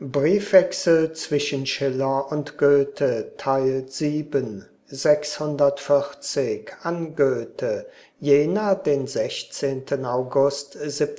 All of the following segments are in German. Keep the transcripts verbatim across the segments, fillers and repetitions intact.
Briefwechsel zwischen Schiller und Goethe, Teil sieben, sechshundertvierzig, an Goethe, Jena, den sechzehnten August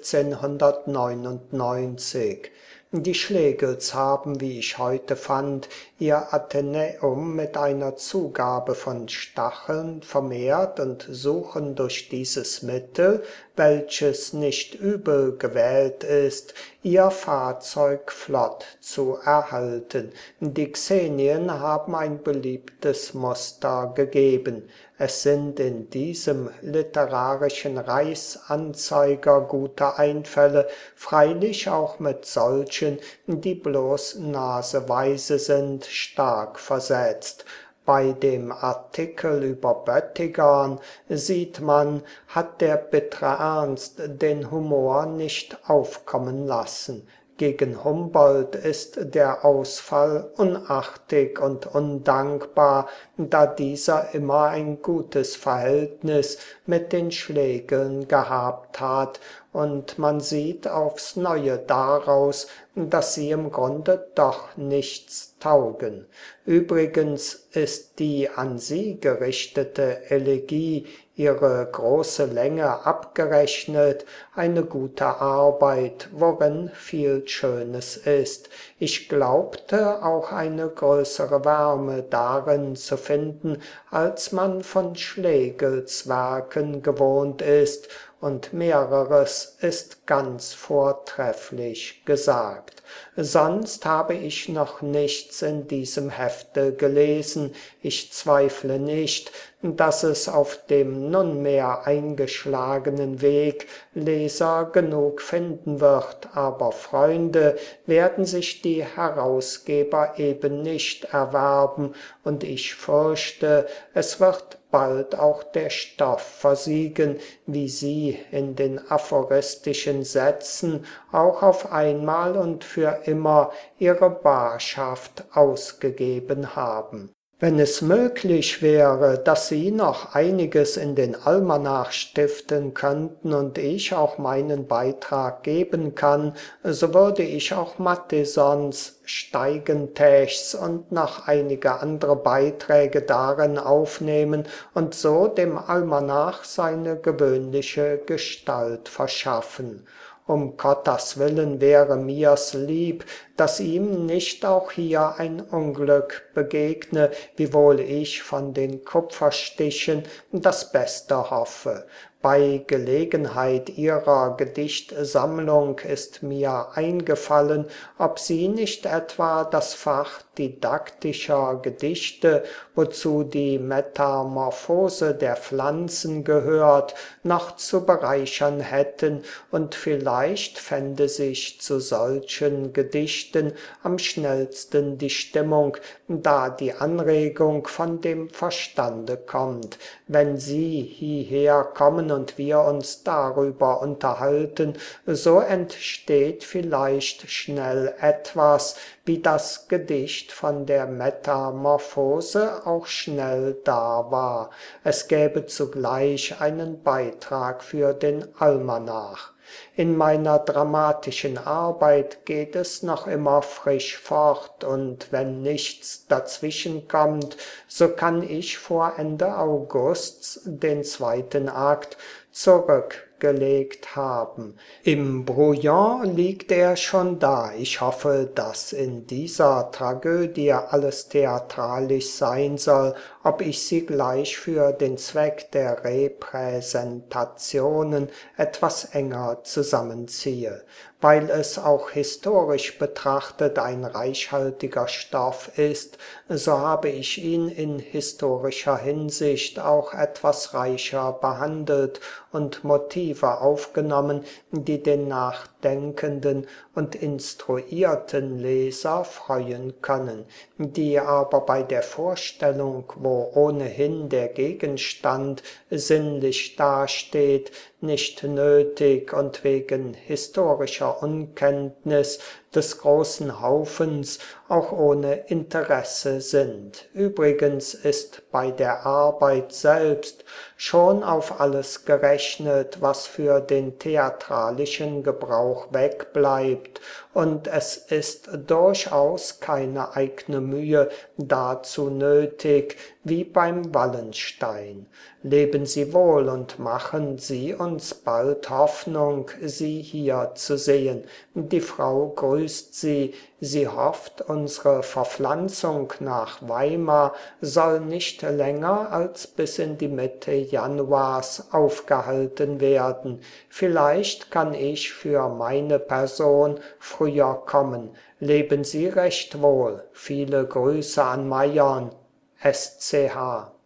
siebzehnhundertneunundneunzig. Die Schlegels haben, wie ich heute fand, ihr Athenäum mit einer Zugabe von Stacheln vermehrt und suchen durch dieses Mittel, welches nicht übel gewählt ist, ihr Fahrzeug flott zu erhalten. Die Xenien haben ein beliebtes Muster gegeben. Es sind in diesem literarischen Reichsanzeiger gute Einfälle, freilich auch mit solchen, die bloß naseweise sind, stark versetzt. Bei dem Artikel über Böttigan sieht man, hat der bittere Ernst den Humor nicht aufkommen lassen. Gegen Humboldt ist der Ausfall unartig und undankbar, da dieser immer ein gutes Verhältnis mit den Schlegeln gehabt hat, und man sieht aufs Neue daraus, dass sie im Grunde doch nichts taugen. Übrigens ist die an sie gerichtete Elegie, ihre große Länge abgerechnet, eine gute Arbeit, worin viel Schönes ist. Ich glaubte auch eine größere Wärme darin zu finden, als man von Schlegels Werken gewohnt ist, und mehreres ist ganz vortrefflich gesagt. Sonst habe ich noch nichts in diesem Hefte gelesen. Ich zweifle nicht, dass es auf dem nunmehr eingeschlagenen Weg Leser genug finden wird, aber Freunde werden sich die Herausgeber eben nicht erwerben, und ich fürchte, es wird bald auch der Stoff versiegen, wie sie in den aphoristischen Sätzen auch auf einmal und für immer ihre Barschaft ausgegeben haben. Wenn es möglich wäre, dass Sie noch einiges in den Almanach stiften könnten und ich auch meinen Beitrag geben kann, so würde ich auch Matthesons, Steigentächs und noch einige andere Beiträge darin aufnehmen und so dem Almanach seine gewöhnliche Gestalt verschaffen. Um Gottes Willen wäre mir's lieb, dass ihm nicht auch hier ein Unglück begegne, wiewohl ich von den Kupferstichen das Beste hoffe. Bei Gelegenheit ihrer Gedichtsammlung ist mir eingefallen, ob sie nicht etwa das Fach didaktischer Gedichte, wozu die Metamorphose der Pflanzen gehört, noch zu bereichern hätten, und vielleicht fände sich zu solchen Gedichten am schnellsten die Stimmung, da die Anregung von dem Verstande kommt. Wenn Sie hierher kommen und wir uns darüber unterhalten, so entsteht vielleicht schnell etwas, wie das Gedicht von der Metamorphose auch schnell da war. Es gäbe zugleich einen Beitrag für den Almanach. In meiner dramatischen Arbeit geht es noch immer frisch fort, und wenn nichts dazwischenkommt, so kann ich vor Ende Augusts den zweiten Akt zurückgelegt haben. Im Brouillon liegt er schon da. Ich hoffe, dass in dieser Tragödie alles theatralisch sein soll, ob ich sie gleich für den Zweck der Repräsentationen etwas enger zusammenziehe. Weil es auch historisch betrachtet ein reichhaltiger Stoff ist, so habe ich ihn in historischer Hinsicht auch etwas reicher behandelt und Motive aufgenommen, die den nachdenkenden und instruierten Leser freuen können, die aber bei der Vorstellung, wo ohnehin der Gegenstand sinnlich dasteht, nicht nötig und wegen historischer Unkenntnis des großen Haufens auch ohne Interesse sind. Übrigens ist bei der Arbeit selbst schon auf alles gerechnet, was für den theatralischen Gebrauch wegbleibt, und es ist durchaus keine eigene Mühe dazu nötig, wie beim Wallenstein. Leben Sie wohl und machen Sie uns bald Hoffnung, Sie hier zu sehen. Die Frau grüßt Sie, sie hofft, unsere Verpflanzung nach Weimar soll nicht länger als bis in die Mitte Januars aufgehalten werden. Vielleicht kann ich für meine Person früher kommen. Leben Sie recht wohl. Viele Grüße an Meiern. S C H